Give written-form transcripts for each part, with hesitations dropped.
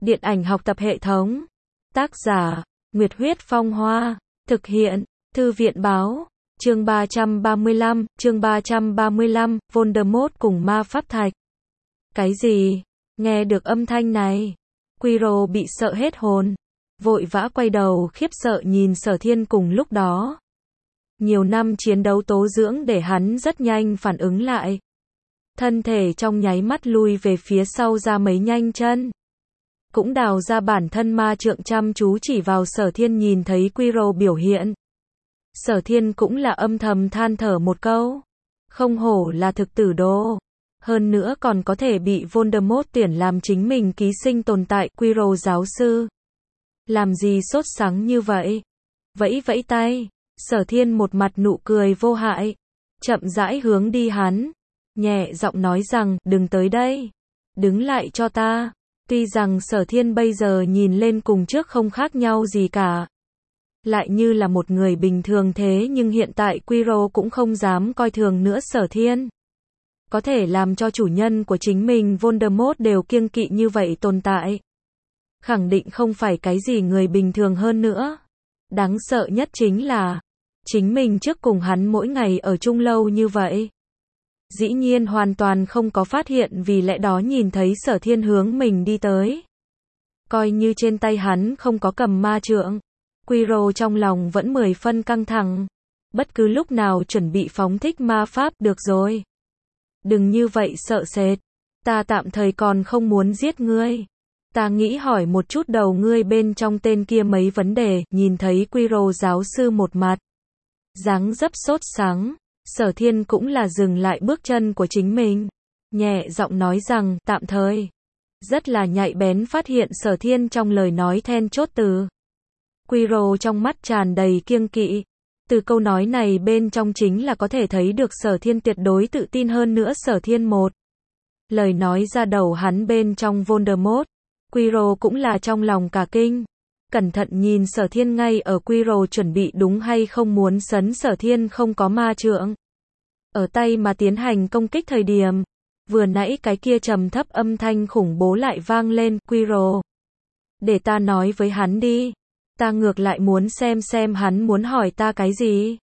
Điện ảnh học tập hệ thống. Tác giả, Nguyệt Huyết Phong Hoa. Thực hiện, Thư viện Báo. Chương 335, Voldemort cùng ma pháp thạch. Cái gì? Nghe được âm thanh này, Quirrell bị sợ hết hồn, vội vã quay đầu khiếp sợ nhìn Sở Thiên cùng lúc đó. Nhiều năm chiến đấu tố dưỡng để hắn rất nhanh phản ứng lại. Thân thể trong nháy mắt lui về phía sau ra mấy nhanh chân. Cũng đào ra bản thân ma trượng chăm chú chỉ vào Sở Thiên nhìn thấy Quirrell biểu hiện. Sở Thiên cũng là âm thầm than thở một câu. Không hổ là thực tử đô. Hơn nữa còn có thể bị Voldemort tuyển làm chính mình ký sinh tồn tại. Quirrell giáo sư. Làm gì sốt sắng như vậy? Vẫy vẫy tay. Sở Thiên một mặt nụ cười vô hại. Chậm rãi hướng đi hắn. Nhẹ giọng nói rằng, đừng tới đây. Đứng lại cho ta. Tuy rằng Sở Thiên bây giờ nhìn lên cùng trước không khác nhau gì cả. Lại như là một người bình thường thế nhưng hiện tại Quirrell cũng không dám coi thường nữa Sở Thiên. Có thể làm cho chủ nhân của chính mình Voldemort đều kiêng kỵ như vậy tồn tại. Khẳng định không phải cái gì người bình thường hơn nữa. Đáng sợ nhất chính là, chính mình trước cùng hắn mỗi ngày ở chung lâu như vậy. Dĩ nhiên hoàn toàn không có phát hiện vì lẽ đó nhìn thấy Sở Thiên hướng mình đi tới. Coi như trên tay hắn không có cầm ma trượng. Quirrell trong lòng vẫn 10 phân căng thẳng. Bất cứ lúc nào chuẩn bị phóng thích ma pháp được rồi. Đừng như vậy sợ sệt. Ta tạm thời còn không muốn giết ngươi. Ta nghĩ hỏi một chút đầu ngươi bên trong tên kia mấy vấn đề. Nhìn thấy Quirrell giáo sư một mặt dáng dấp sốt sắng. Sở Thiên cũng là dừng lại bước chân của chính mình. Nhẹ giọng nói rằng, tạm thời. Rất là nhạy bén phát hiện Sở Thiên trong lời nói then chốt từ. Quirrell trong mắt tràn đầy kiêng kỵ. Từ câu nói này bên trong chính là có thể thấy được Sở Thiên tuyệt đối tự tin hơn nữa Sở Thiên một. Lời nói ra đầu hắn bên trong Voldemort. Quirrell cũng là trong lòng cả kinh. Cẩn thận nhìn Sở Thiên ngay ở Quirrell chuẩn bị đúng hay không muốn sấn Sở Thiên không có ma trượng. Ở tay mà tiến hành công kích thời điểm. Vừa nãy cái kia trầm thấp âm thanh khủng bố lại vang lên. Quirrell. Để ta nói với hắn đi. Ta ngược lại muốn xem hắn muốn hỏi ta cái gì.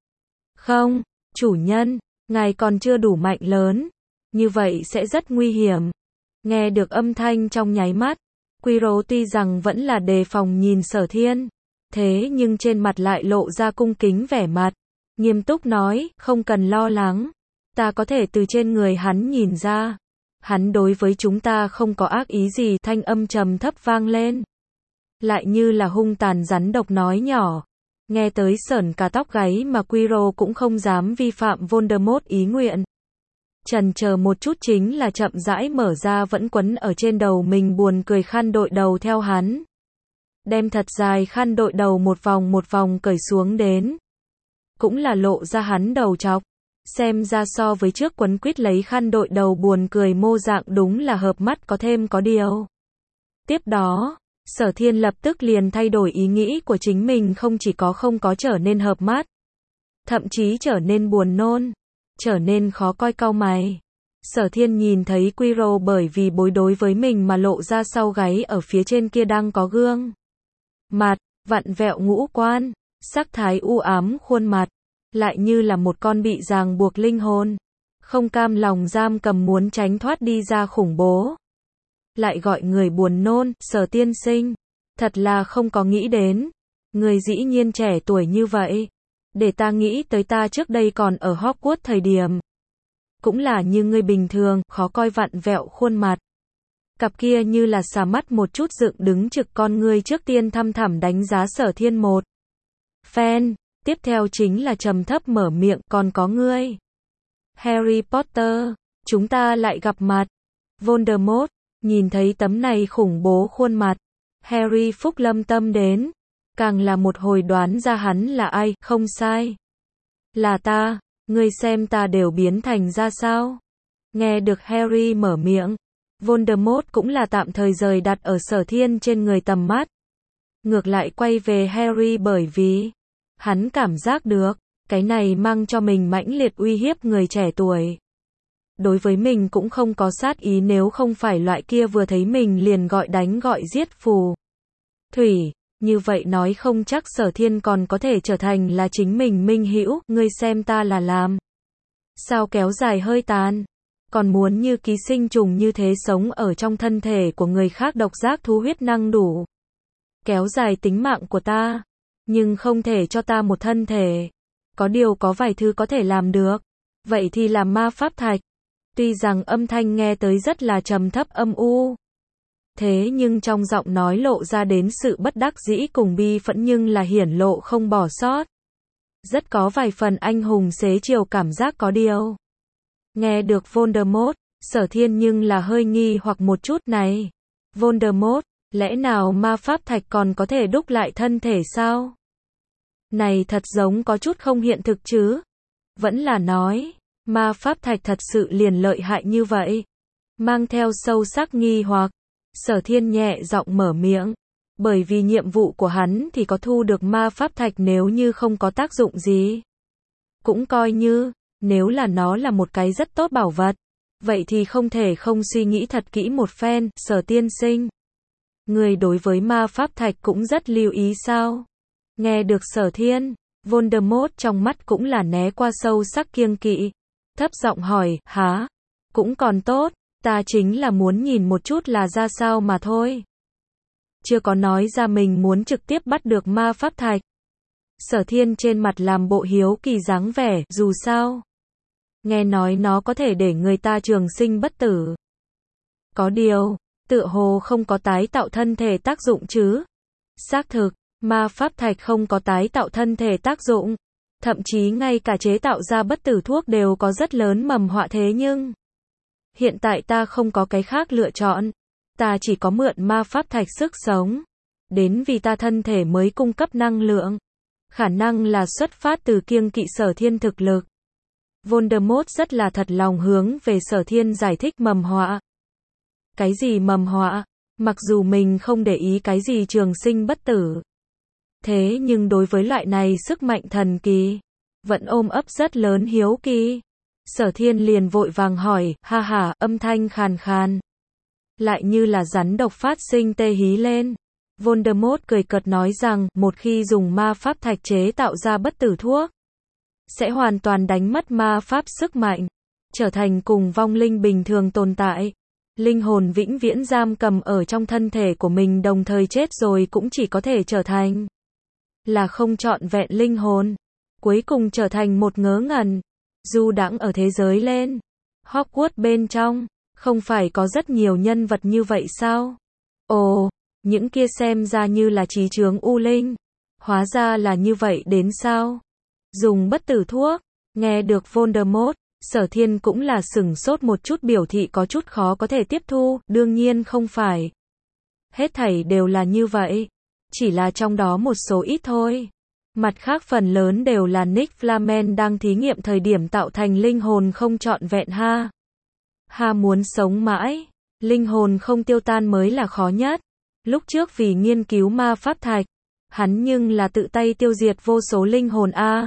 Không, chủ nhân, ngài còn chưa đủ mạnh lớn. Như vậy sẽ rất nguy hiểm. Nghe được âm thanh trong nháy mắt. Quirrell tuy rằng vẫn là đề phòng nhìn Sở Thiên. Thế nhưng trên mặt lại lộ ra cung kính vẻ mặt. Nghiêm túc nói, không cần lo lắng. Ta có thể từ trên người hắn nhìn ra. Hắn đối với chúng ta không có ác ý gì. Thanh âm trầm thấp vang lên. Lại như là hung tàn rắn độc nói nhỏ. Nghe tới sởn cả tóc gáy mà Quirrell cũng không dám vi phạm Voldemort ý nguyện. Chần chờ một chút chính là chậm rãi mở ra vẫn quấn ở trên đầu mình buồn cười khăn đội đầu theo hắn. Đem thật dài khăn đội đầu một vòng cởi xuống đến. Cũng là lộ ra hắn đầu trọc. Xem ra so với trước quấn quýt lấy khăn đội đầu buồn cười mô dạng đúng là hợp mắt có thêm có điều. Tiếp đó, Sở Thiên lập tức liền thay đổi ý nghĩ của chính mình không có trở nên hợp mắt. Thậm chí trở nên buồn nôn. Trở nên khó coi cau mày. Sở Thiên nhìn thấy Quirrell bởi vì bối đối với mình mà lộ ra sau gáy ở phía trên kia đang có gương mặt, vặn vẹo ngũ quan, sắc thái u ám khuôn mặt. Lại như là một con bị ràng buộc linh hồn. Không cam lòng giam cầm muốn tránh thoát đi ra khủng bố. Lại gọi người buồn nôn, Sở tiên sinh. Thật là không có nghĩ đến. Người dĩ nhiên trẻ tuổi như vậy. Để ta nghĩ tới ta trước đây còn ở Hogwarts thời điểm. Cũng là như người bình thường, khó coi vặn vẹo khuôn mặt. Cặp kia như là xà mắt một chút dựng đứng trực con ngươi trước tiên thăm thẳm đánh giá Sở Thiên một phen. Tiếp theo chính là trầm thấp mở miệng, còn có ngươi. Harry Potter, chúng ta lại gặp mặt. Voldemort, nhìn thấy tấm này khủng bố khuôn mặt. Harry phúc lâm tâm đến. Càng là một hồi đoán ra hắn là ai, không sai. Là ta, ngươi xem ta đều biến thành ra sao. Nghe được Harry mở miệng. Voldemort cũng là tạm thời rời đặt ở Sở Thiên trên người tầm mắt. Ngược lại quay về Harry bởi vì hắn cảm giác được, cái này mang cho mình mãnh liệt uy hiếp người trẻ tuổi. đối với mình cũng không có sát ý, nếu không phải loại kia vừa thấy mình liền gọi đánh gọi giết phù thủy, như vậy nói không chắc Sở Thiên còn có thể trở thành là chính mình minh hữu, ngươi xem ta là làm sao kéo dài hơi tàn, còn muốn như ký sinh trùng như thế sống ở trong thân thể của người khác, độc giác thú huyết năng đủ kéo dài tính mạng của ta, nhưng không thể cho ta một thân thể. Có điều có vài thứ có thể làm được, vậy thì là ma pháp thạch. Tuy rằng âm thanh nghe tới rất là trầm thấp âm u, thế nhưng trong giọng nói lộ ra đến sự bất đắc dĩ cùng bi phẫn, nhưng là hiển lộ không bỏ sót. Rất có vài phần anh hùng xế chiều cảm giác. Có điều, nghe được Voldemort, Sở Thiên nhưng là hơi nghi hoặc một chút. Này, Voldemort, lẽ nào ma pháp thạch còn có thể đúc lại thân thể sao? Này thật giống có chút không hiện thực chứ. Vẫn là nói, ma pháp thạch thật sự liền lợi hại như vậy? Mang theo sâu sắc nghi hoặc, Sở Thiên nhẹ giọng mở miệng. Bởi vì nhiệm vụ của hắn thì có thu được ma pháp thạch, nếu như không có tác dụng gì, cũng coi như, nếu là nó là một cái rất tốt bảo vật, vậy thì không thể không suy nghĩ thật kỹ một phen. Sở tiên sinh, người đối với ma pháp thạch cũng rất lưu ý sao? Nghe được Sở Thiên, Voldemort trong mắt cũng là né qua sâu sắc kiêng kỵ, thấp giọng hỏi, hả? Cũng còn tốt, ta chính là muốn nhìn một chút là ra sao mà thôi. Chưa có nói ra mình muốn trực tiếp bắt được ma pháp thạch. Sở Thiên trên mặt làm bộ hiếu kỳ dáng vẻ, dù sao, nghe nói nó có thể để người ta trường sinh bất tử. Có điều, tựa hồ không có tái tạo thân thể tác dụng chứ? Xác thực, ma pháp thạch không có tái tạo thân thể tác dụng. Thậm chí ngay cả chế tạo ra bất tử thuốc đều có rất lớn mầm họa, thế nhưng hiện tại ta không có cái khác lựa chọn. Ta chỉ có mượn ma pháp thạch sức sống, đến vì ta thân thể mới cung cấp năng lượng. Khả năng là xuất phát từ kiêng kỵ Sở Thiên thực lực. Voldemort rất là thật lòng hướng về Sở Thiên giải thích mầm họa. Cái gì mầm họa? Mặc dù mình không để ý cái gì trường sinh bất tử, thế nhưng đối với loại này sức mạnh thần kỳ, vẫn ôm ấp rất lớn hiếu kỳ. Sở Thiên liền vội vàng hỏi, ha ha, âm thanh khàn khàn, lại như là rắn độc phát sinh tê hí lên. Voldemort cười cợt nói rằng, một khi dùng ma pháp thạch chế tạo ra bất tử thuốc, sẽ hoàn toàn đánh mất ma pháp sức mạnh, trở thành cùng vong linh bình thường tồn tại. Linh hồn vĩnh viễn giam cầm ở trong thân thể của mình, đồng thời chết rồi cũng chỉ có thể trở thành là không trọn vẹn linh hồn, cuối cùng trở thành một ngớ ngẩn, du đãng ở thế giới lên Hogwarts bên trong. Không phải có rất nhiều nhân vật như vậy sao? Ồ, những kia xem ra như là trí chướng u linh, hóa ra là như vậy đến sao? Dùng bất tử thuốc. Nghe được Voldemort, Sở Thiên cũng là sửng sốt một chút, biểu thị có chút khó có thể tiếp thu. Đương nhiên không phải hết thảy đều là như vậy, chỉ là trong đó một số ít thôi. Mặt khác phần lớn đều là Nick Flamel đang thí nghiệm thời điểm tạo thành linh hồn không trọn vẹn ha. Ha, muốn sống mãi, linh hồn không tiêu tan mới là khó nhất. Lúc trước vì nghiên cứu ma pháp thạch, hắn nhưng là tự tay tiêu diệt vô số linh hồn a.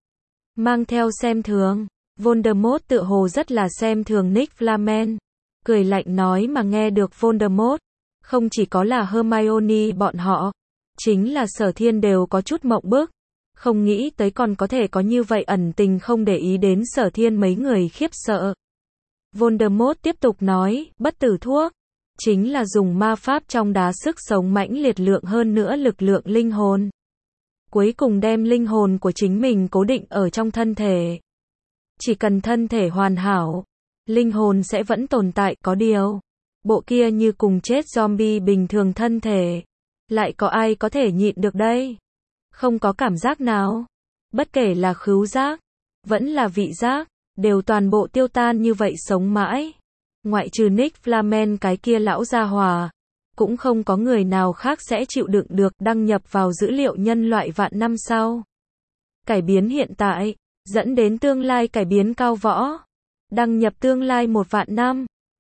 Mang theo xem thường, Voldemort tựa hồ rất là xem thường Nick Flamel, cười lạnh nói. Mà nghe được Voldemort, không chỉ có là Hermione bọn họ, chính là Sở Thiên đều có chút mộng bức, không nghĩ tới còn có thể có như vậy ẩn tình không để ý đến Sở Thiên, mấy người khiếp sợ. Voldemort tiếp tục nói, bất tử thuốc chính là dùng ma pháp trong đá sức sống mãnh liệt lượng hơn nữa lực lượng linh hồn, cuối cùng đem linh hồn của chính mình cố định ở trong thân thể. Chỉ cần thân thể hoàn hảo, linh hồn sẽ vẫn tồn tại. Có điều, bộ kia như cùng chết zombie bình thường thân thể, lại có ai có thể nhịn được đây? Không có cảm giác nào, bất kể là khứu giác, vẫn là vị giác, đều toàn bộ tiêu tan như vậy sống mãi. Ngoại trừ Nick Flamel cái kia lão gia hỏa, cũng không có người nào khác sẽ chịu đựng được. Đăng nhập vào dữ liệu nhân loại vạn năm sau, cải biến hiện tại, dẫn đến tương lai cải biến cao võ. Đăng nhập tương lai 1 vạn năm.